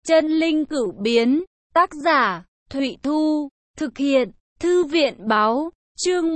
Chân linh cửu biến, tác giả, Thụy Thu, thực hiện, Thư viện báo, chương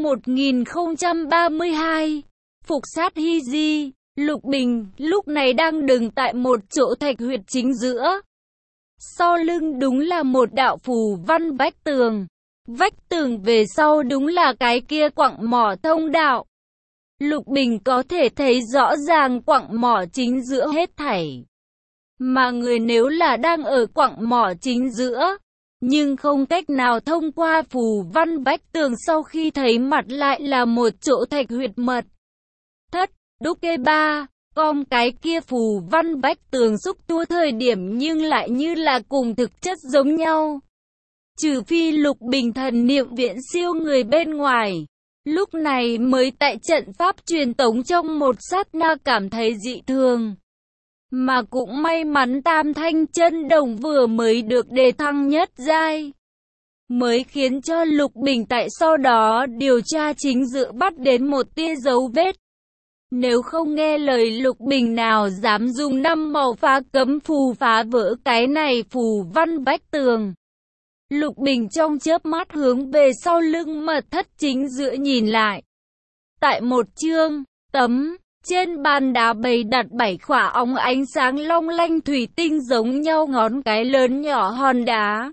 1032, Phục sát Hy Di. Lục Bình lúc này đang đứng tại một chỗ thạch huyệt chính giữa. Sau lưng đúng là một đạo phù văn vách tường. Vách tường về sau đúng là cái kia quặng mỏ thông đạo. Lục Bình có thể thấy rõ ràng quặng mỏ chính giữa hết thảy. Mà người nếu là đang ở quặng mỏ chính giữa, nhưng không cách nào thông qua phù văn vách tường, sau khi thấy mặt lại là một chỗ thạch huyệt mật thất. Đúc kê ba, con cái kia phù văn vách tường xúc tua thời điểm nhưng lại như là cùng thực chất giống nhau. Trừ phi Lục Bình thần niệm viện siêu người bên ngoài, lúc này mới tại trận pháp truyền tống trong một sát na cảm thấy dị thường. Mà cũng may mắn Tam Thanh chân đồng vừa mới được đề thăng nhất giai, mới khiến cho Lục Bình tại sau đó điều tra chính giữa bắt đến một tia dấu vết. Nếu không nghe lời Lục Bình nào dám dùng 5 màu phá cấm phù phá vỡ cái này phù văn vách tường. Lục Bình trong chớp mắt hướng về sau lưng mật thất chính giữa nhìn lại. Tại một chương tấm, trên bàn đá bày đặt 7 khỏa óng ánh sáng long lanh thủy tinh giống nhau ngón cái lớn nhỏ hòn đá.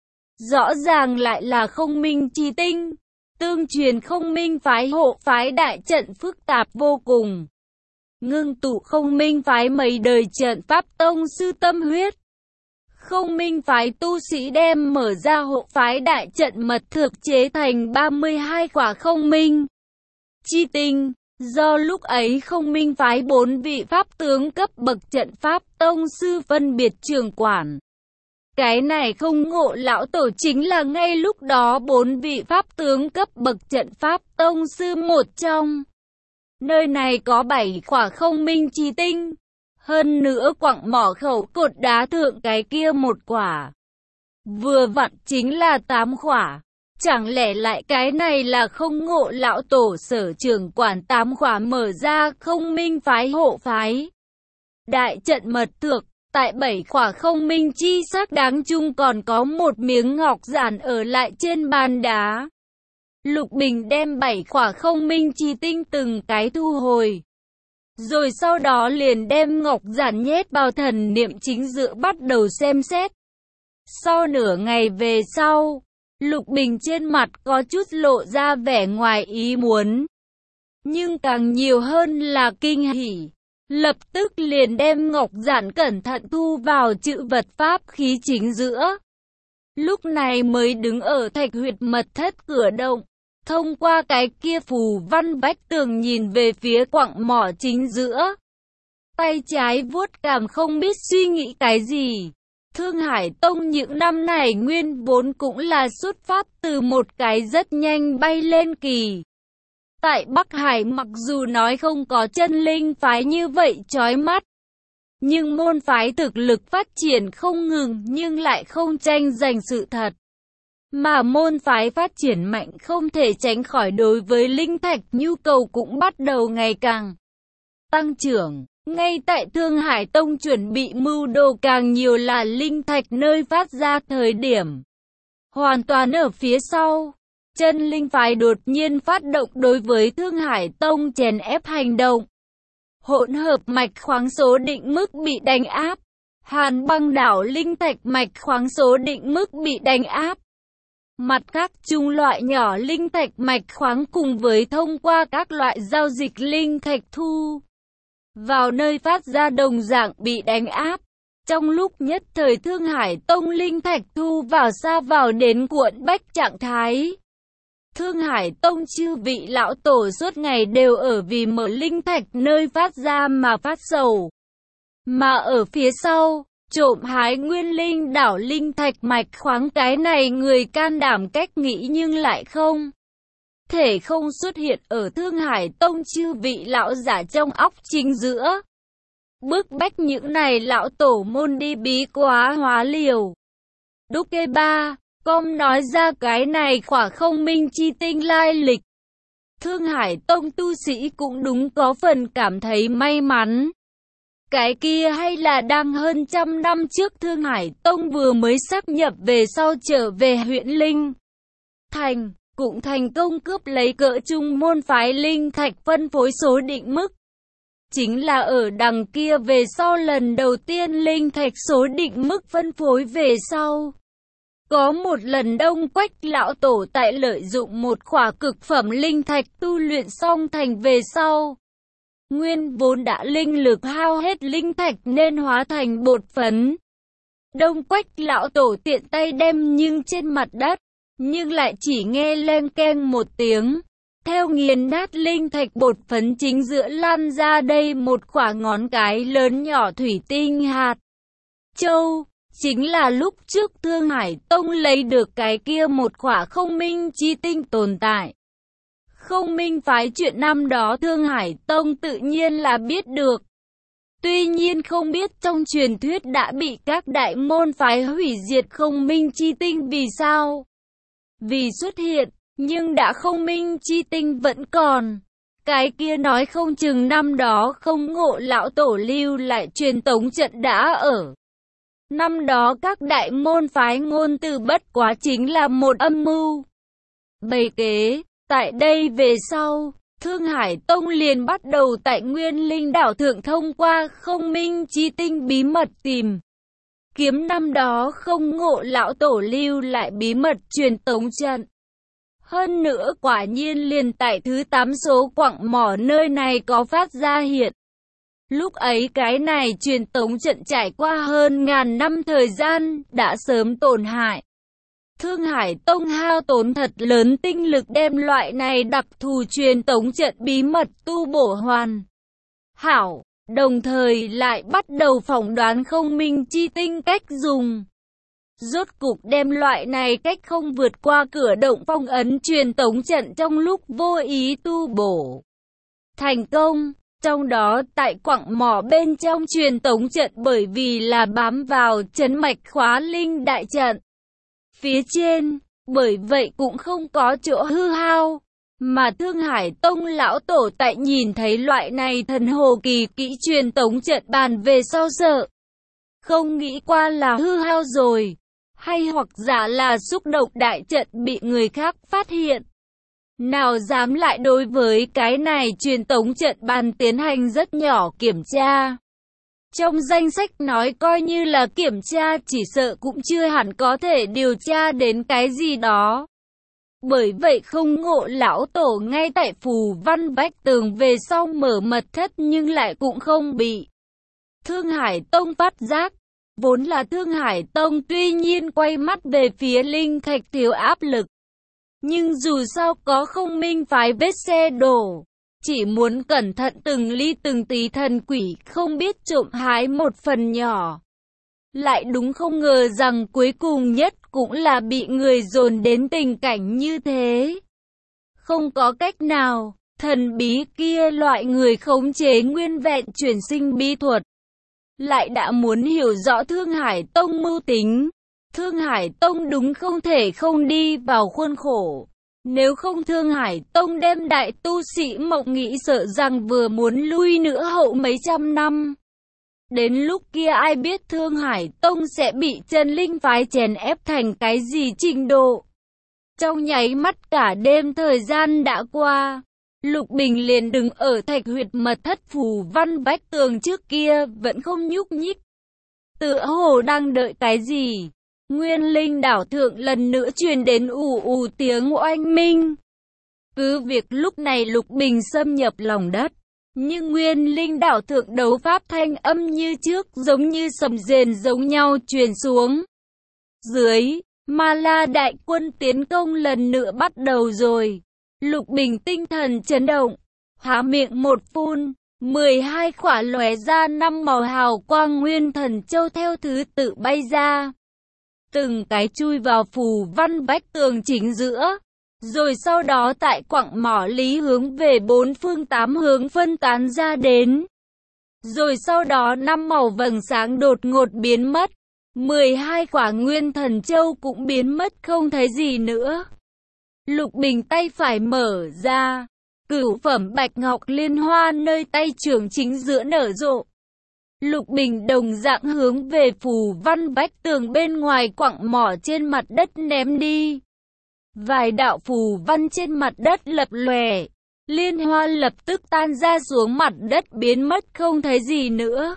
Rõ ràng lại là không minh chi tinh. Tương truyền không minh phái hộ phái đại trận phức tạp vô cùng. Ngưng tụ không minh phái mấy đời trận pháp tông sư tâm huyết. Không minh phái tu sĩ đem mở ra hộ phái đại trận mật thực chế thành 32 quả không minh chi tinh. Do lúc ấy không minh phái 4 vị pháp tướng cấp bậc trận pháp tông sư phân biệt trưởng quản. Cái này không ngộ lão tổ chính là ngay lúc đó 4 vị pháp tướng cấp bậc trận pháp tông sư một trong. Nơi này có 7 quả không minh chi tinh. Hơn nữa quặng mỏ khẩu cột đá thượng cái kia một quả. Vừa vặn chính là 8 quả. Chẳng lẽ lại cái này là không ngộ lão tổ sở trưởng quản 8 quả mở ra không minh phái hộ phái đại trận mật thực. Tại 7 quả không minh chi sắc đáng chung còn có một miếng ngọc giản ở lại trên bàn đá. Lục Bình đem 7 quả không minh chi tinh từng cái thu hồi. Rồi sau đó liền đem ngọc giản nhét vào thần niệm chính giữa bắt đầu xem xét. Sau nửa ngày về sau, Lục Bình trên mặt có chút lộ ra vẻ ngoài ý muốn. Nhưng càng nhiều hơn là kinh hỉ. Lập tức liền đem ngọc giản cẩn thận thu vào chữ vật pháp khí chính giữa. Lúc này mới đứng ở thạch huyệt mật thất cửa động. Thông qua cái kia phù văn vách tường nhìn về phía quặng mỏ chính giữa. Tay trái vuốt cằm không biết suy nghĩ cái gì. Thương Hải Tông những năm này nguyên vốn cũng là xuất phát từ một cái rất nhanh bay lên kỳ. Tại Bắc Hải mặc dù nói không có chân linh phái như vậy chói mắt, nhưng môn phái thực lực phát triển không ngừng nhưng lại không tranh giành sự thật. Mà môn phái phát triển mạnh không thể tránh khỏi đối với linh thạch nhu cầu cũng bắt đầu ngày càng tăng trưởng. Ngay tại Thương Hải Tông chuẩn bị mưu đồ càng nhiều là linh thạch nơi phát ra thời điểm. Hoàn toàn ở phía sau, chân linh phái đột nhiên phát động đối với Thương Hải Tông chèn ép hành động. Hỗn hợp mạch khoáng số định mức bị đánh áp. Hàn Băng đảo linh thạch mạch khoáng số định mức bị đánh áp. Mặt khác chung loại nhỏ linh thạch mạch khoáng cùng với thông qua các loại giao dịch linh thạch thu vào nơi phát ra đồng dạng bị đánh áp. Trong lúc nhất thời Thương Hải Tông linh thạch thu vào xa vào đến cuộn bách trạng thái. Thương Hải Tông chư vị lão tổ suốt ngày đều ở vì mở linh thạch nơi phát ra mà phát sầu. Mà ở phía sau, trộm hái nguyên linh đảo linh thạch mạch khoáng cái này người can đảm cách nghĩ nhưng lại không thể không xuất hiện ở Thương Hải Tông chư vị lão giả trong óc chính giữa. Bức bách những này lão tổ môn đi bí quá hóa liều. Đúc kê ba, con nói ra cái này quả không minh chi tinh lai lịch. Thương Hải Tông tu sĩ cũng đúng có phần cảm thấy may mắn. Cái kia hay là đang hơn 100 năm trước Thương Hải Tông vừa mới sáp nhập về sau trở về huyện Linh Thành, cũng thành công cướp lấy cỡ trung môn phái Linh Thạch phân phối số định mức. Chính là ở đằng kia về sau lần đầu tiên Linh Thạch số định mức phân phối về sau. Có một lần Đông Quách lão tổ tại lợi dụng một khỏa cực phẩm Linh Thạch tu luyện xong thành về sau. Nguyên vốn đã linh lực hao hết Linh Thạch nên hóa thành bột phấn. Đông Quách lão tổ tiện tay đem nhưng trên mặt đất, nhưng lại chỉ nghe leng keng một tiếng. Theo nghiền nát Linh Thạch bột phấn chính giữa lan ra đây một quả ngón cái lớn nhỏ thủy tinh hạt châu. Chính là lúc trước Thương Hải Tông lấy được cái kia một quả không minh chi tinh tồn tại. Không minh phái chuyện năm đó Thương Hải Tông tự nhiên là biết được. Tuy nhiên không biết trong truyền thuyết đã bị các đại môn phái hủy diệt không minh chi tinh vì sao. Vì xuất hiện, nhưng đã không minh chi tinh vẫn còn. Cái kia nói không chừng năm đó không ngộ lão tổ lưu lại truyền tống trận đã ở. Năm đó các đại môn phái ngôn từ bất quá chính là một âm mưu bày kế. Tại đây về sau, Thương Hải Tông liền bắt đầu tại Nguyên Linh đảo thượng thông qua không minh chi tinh bí mật tìm kiếm năm đó không ngộ lão tổ lưu lại bí mật truyền tống trận. Hơn nữa quả nhiên liền tại thứ 8 số quặng mỏ nơi này có phát ra hiện. Lúc ấy cái này truyền tống trận trải qua hơn ngàn năm thời gian, đã sớm tổn hại. Thương Hải Tông hao tốn thật lớn tinh lực đem loại này đặc thù truyền tống trận bí mật tu bổ hoàn hảo, đồng thời lại bắt đầu phỏng đoán không minh chi tinh cách dùng. Rốt cục đem loại này cách không vượt qua cửa động phong ấn truyền tống trận trong lúc vô ý tu bổ thành công. Trong đó tại quặng mỏ bên trong truyền tống trận bởi vì là bám vào trấn mạch khóa linh đại trận phía trên, bởi vậy cũng không có chỗ hư hao. Mà Thương Hải Tông lão tổ tại nhìn thấy loại này thần hồ kỳ kỹ truyền tống trận bàn về sau sợ. Không nghĩ qua là hư hao rồi, hay hoặc giả là xúc động đại trận bị người khác phát hiện. Nào dám lại đối với cái này truyền tống trận bàn tiến hành rất nhỏ kiểm tra. Trong danh sách nói coi như là kiểm tra chỉ sợ cũng chưa hẳn có thể điều tra đến cái gì đó. Bởi vậy không ngộ lão tổ ngay tại phù văn vách tường về sau mở mật thất nhưng lại cũng không bị Thương Hải Tông phát giác. Vốn là Thương Hải Tông tuy nhiên quay mắt về phía Linh Thạch thiếu áp lực. Nhưng dù sao có không minh phái vết xe đổ. Chỉ muốn cẩn thận từng ly từng tí thần quỷ không biết trộm hái một phần nhỏ. Lại đúng không ngờ rằng cuối cùng nhất cũng là bị người dồn đến tình cảnh như thế. Không có cách nào, thần bí kia loại người khống chế nguyên vẹn chuyển sinh bí thuật. Lại đã muốn hiểu rõ Thương Hải Tông mưu tính. Thương Hải Tông đúng không thể không đi vào khuôn khổ. Nếu không Thương Hải Tông đem đại tu sĩ mộng nghĩ sợ rằng vừa muốn lui nữa hậu mấy trăm năm. Đến lúc kia ai biết Thương Hải Tông sẽ bị chân linh phái chèn ép thành cái gì trình độ. Trong nháy mắt cả đêm thời gian đã qua. Lục Bình liền đứng ở thạch huyệt mật thất phù văn vách tường trước kia vẫn không nhúc nhích. Tựa hồ đang đợi cái gì. Nguyên Linh đảo thượng lần nữa truyền đến ù ù tiếng oanh minh. Cứ việc lúc này Lục Bình xâm nhập lòng đất, nhưng Nguyên Linh đảo thượng đấu pháp thanh âm như trước giống như sầm rền giống nhau truyền xuống. Dưới, Ma La đại quân tiến công lần nữa bắt đầu rồi. Lục Bình tinh thần chấn động, há miệng một phun, 12 quả lóe ra 5 màu hào quang nguyên thần châu theo thứ tự bay ra. Từng cái chui vào phù văn vách tường chính giữa, rồi sau đó tại quặng mỏ lý hướng về 4 phương 8 hướng phân tán ra đến. Rồi sau đó 5 màu vầng sáng đột ngột biến mất, 12 quả nguyên thần châu cũng biến mất không thấy gì nữa. Lục Bình tay phải mở ra, cửu phẩm bạch ngọc liên hoa nơi tay trưởng chính giữa nở rộ. Lục Bình đồng dạng hướng về phù văn vách tường bên ngoài quặng mỏ trên mặt đất ném đi. Vài đạo phù văn trên mặt đất lập lòe, liên hoa lập tức tan ra xuống mặt đất biến mất không thấy gì nữa.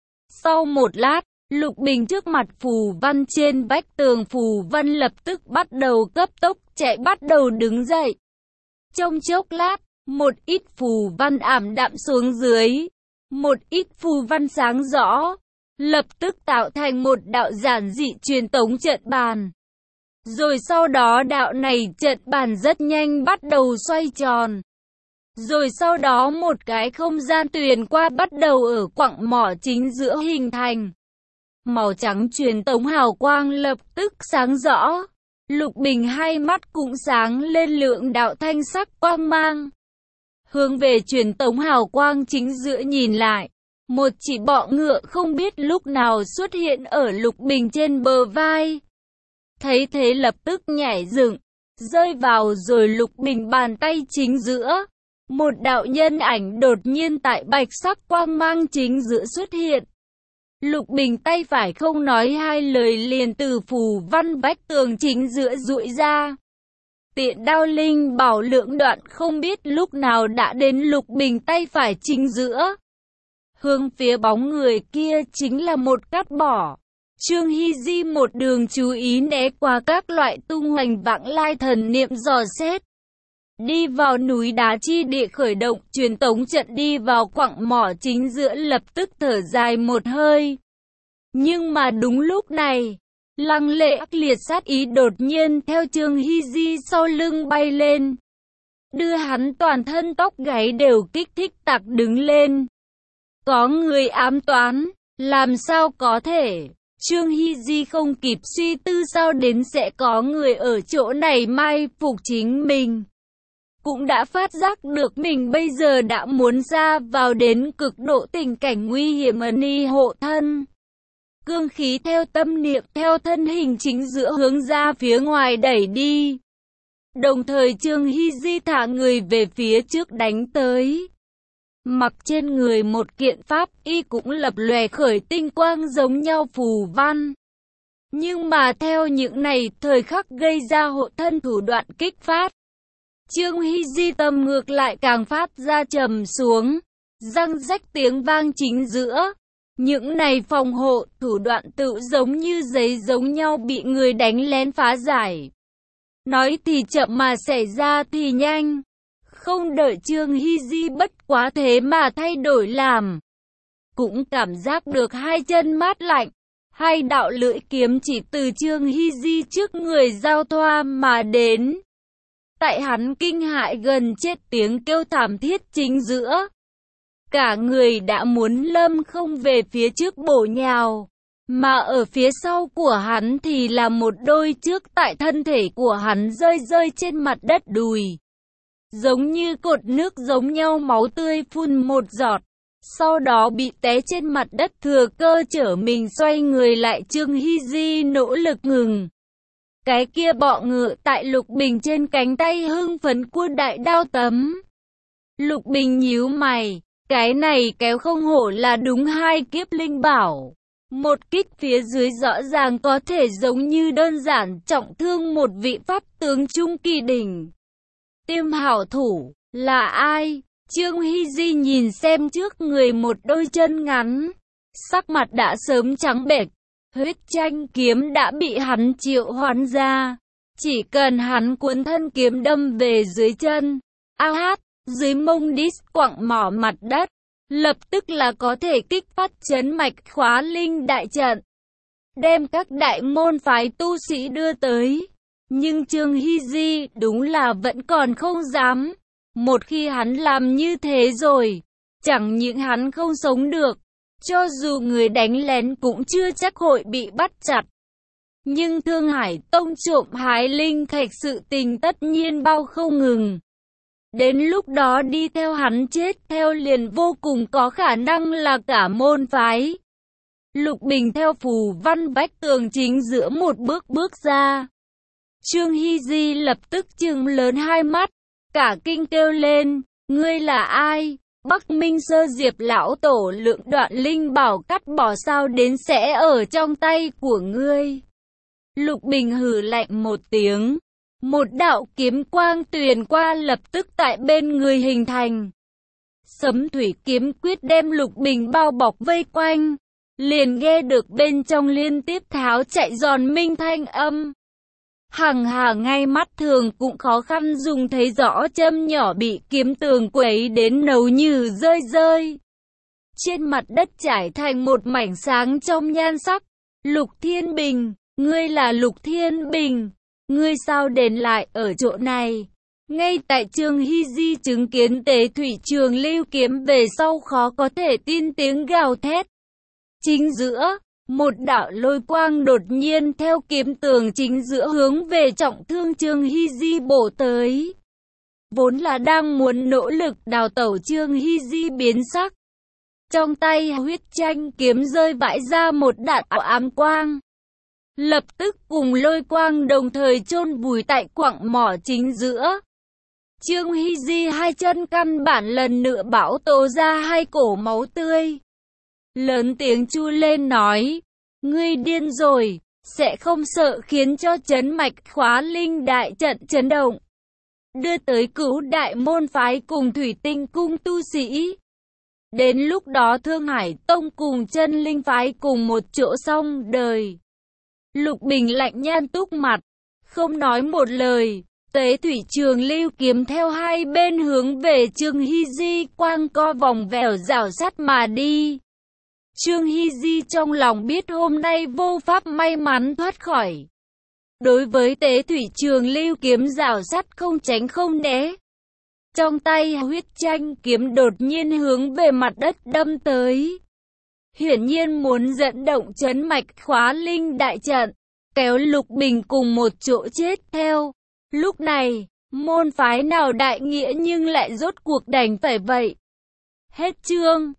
Sau một lát, Lục Bình trước mặt phù văn trên vách tường phù văn lập tức bắt đầu cấp tốc chạy bắt đầu đứng dậy. Trong chốc lát, một ít phù văn ảm đạm xuống dưới, một ít phù văn sáng rõ, lập tức tạo thành một đạo giản dị truyền tống trận bàn. Rồi sau đó đạo này trận bàn rất nhanh bắt đầu xoay tròn. Rồi sau đó một cái không gian tuyền qua bắt đầu ở quặng mỏ chính giữa hình thành. Màu trắng truyền tống hào quang lập tức sáng rõ. Lục Bình hai mắt cũng sáng lên lượng đạo thanh sắc quang mang. Hướng về truyền tống hào quang chính giữa nhìn lại. Một chỉ bọ ngựa không biết lúc nào xuất hiện ở Lục Bình trên bờ vai. Thấy thế lập tức nhảy dựng, rơi vào rồi Lục Bình bàn tay chính giữa. Một đạo nhân ảnh đột nhiên tại bạch sắc quang mang chính giữa xuất hiện. Lục Bình tay phải không nói hai lời liền từ phù văn vách tường chính giữa duỗi ra. Tiện đao linh bảo lượng đoạn không biết lúc nào đã đến Lục Bình tay phải chính giữa. Hướng phía bóng người kia chính là một cắt bỏ. Trương Hy Di một đường chú ý né qua các loại tung hoành vãng lai thần niệm dò xét. Đi vào núi đá chi địa khởi động truyền tống trận đi vào quặng mỏ chính giữa lập tức thở dài một hơi. Nhưng mà đúng lúc này, lăng lệ ác liệt sát ý đột nhiên theo Trương Hy Di sau lưng bay lên. Đưa hắn toàn thân tóc gáy đều kích thích tạc đứng lên. Có người ám toán, làm sao có thể? Trương Hy Di không kịp suy tư sao đến sẽ có người ở chỗ này mai phục chính mình. Cũng đã phát giác được mình bây giờ đã muốn ra vào đến cực độ tình cảnh nguy hiểm ẩn y hộ thân. Cương khí theo tâm niệm theo thân hình chính giữa hướng ra phía ngoài đẩy đi. Đồng thời Trương Hy Di thả người về phía trước đánh tới. Mặc trên người một kiện pháp y cũng lập lòe khởi tinh quang giống nhau phù văn. Nhưng mà theo những này thời khắc gây ra hộ thân thủ đoạn kích phát. Trương Hy Di tâm ngược lại càng phát ra trầm xuống, răng rách tiếng vang chính giữa. Những này phòng hộ thủ đoạn tự giống như giấy giống nhau bị người đánh lén phá giải. Nói thì chậm mà xảy ra thì nhanh. Không đợi Trương Hy Di bất quá thế mà thay đổi làm. Cũng cảm giác được hai chân mát lạnh. Hai đạo lưỡi kiếm chỉ từ Trương Hy Di trước người giao thoa mà đến. Tại hắn kinh hại gần chết tiếng kêu thảm thiết chính giữa. Cả người đã muốn lâm không về phía trước bổ nhào. Mà ở phía sau của hắn thì là một đôi trước tại thân thể của hắn rơi trên mặt đất đùi. Giống như cột nước giống nhau máu tươi phun một giọt. Sau đó bị té trên mặt đất thừa cơ trở mình xoay người lại Trương Hy Di nỗ lực ngừng. Cái kia bọ ngựa tại Lục Bình trên cánh tay hưng phấn cua đại đao tấm. Lục Bình nhíu mày, cái này kéo không hổ là đúng hai kiếp linh bảo. Một kích phía dưới rõ ràng có thể giống như đơn giản trọng thương một vị pháp tướng trung kỳ đỉnh. Tiêm hảo thủ, là ai? Trương Hy Di nhìn xem trước người một đôi chân ngắn. Sắc mặt đã sớm trắng bệch. Huyết tranh kiếm đã bị hắn triệu hoán ra. Chỉ cần hắn cuốn thân kiếm đâm về dưới chân. Dưới mông đít quặng mỏ mặt đất. Lập tức là có thể kích phát chấn mạch khóa linh đại trận. Đem các đại môn phái tu sĩ đưa tới. Nhưng Trương Hy Di đúng là vẫn còn không dám. Một khi hắn làm như thế rồi, chẳng những hắn không sống được, cho dù người đánh lén cũng chưa chắc hội bị bắt chặt. Nhưng Thương Hải Tông trộm hái linh thạch sự tình tất nhiên bao không ngừng. Đến lúc đó đi theo hắn chết theo liền vô cùng có khả năng là cả môn phái. Lục Bình theo phù văn vách tường chính giữa một bước ra. Trương Hy Di lập tức trừng lớn hai mắt, cả kinh kêu lên, ngươi là ai? Bắc Minh Sơ Diệp lão tổ lượng đoạn linh bảo cắt bỏ sao đến sẽ ở trong tay của ngươi. Lục Bình hừ lạnh một tiếng. Một đạo kiếm quang tuyền qua lập tức tại bên người hình thành. Sấm thủy kiếm quyết đem Lục Bình bao bọc vây quanh. Liền nghe được bên trong liên tiếp tháo chạy giòn minh thanh âm. Hằng hà ngay mắt thường cũng khó khăn dùng thấy rõ châm nhỏ bị kiếm tường quấy đến nấu như rơi rơi. Trên mặt đất trải thành một mảnh sáng trong nhan sắc. Lục Thiên Bình, ngươi là Lục Thiên Bình, ngươi sao đến lại ở chỗ này? Ngay tại Trương Hy Di chứng kiến Tế Thủy Trường Lưu kiếm về sau khó có thể tin tiếng gào thét. Chính giữa, một đạo lôi quang đột nhiên theo kiếm tường chính giữa hướng về trọng thương Trương Hy Di bổ tới. Vốn là đang muốn nỗ lực đào tẩu Trương Hy Di biến sắc. Trong tay huyết tranh kiếm rơi vãi ra một đạo ám quang. Lập tức cùng lôi quang đồng thời chôn vùi tại quặng mỏ chính giữa. Trương Hy Di hai chân căn bản lần nữa bão tố ra hai cổ máu tươi. Lớn tiếng chu lên nói, ngươi điên rồi, sẽ không sợ khiến cho chấn mạch khóa linh đại trận chấn động. Đưa tới cứu đại môn phái cùng thủy tinh cung tu sĩ. Đến lúc đó Thương Hải Tông cùng chân linh phái cùng một chỗ xong đời. Lục Bình lạnh nhan túc mặt, không nói một lời. Tế Thủy Trường Lưu kiếm theo hai bên hướng về Trương Hy Di quang co vòng vèo rảo sát mà đi. Trương Hy Di trong lòng biết hôm nay vô pháp may mắn thoát khỏi. Đối với Tế Thủy Trường Lưu kiếm rảo sát không tránh không né. Trong tay huyết tranh kiếm đột nhiên hướng về mặt đất đâm tới. Hiển nhiên muốn dẫn động chấn mạch khóa linh đại trận, kéo Lục Bình cùng một chỗ chết theo. Lúc này, môn phái nào đại nghĩa nhưng lại rốt cuộc đành phải vậy. Hết chương.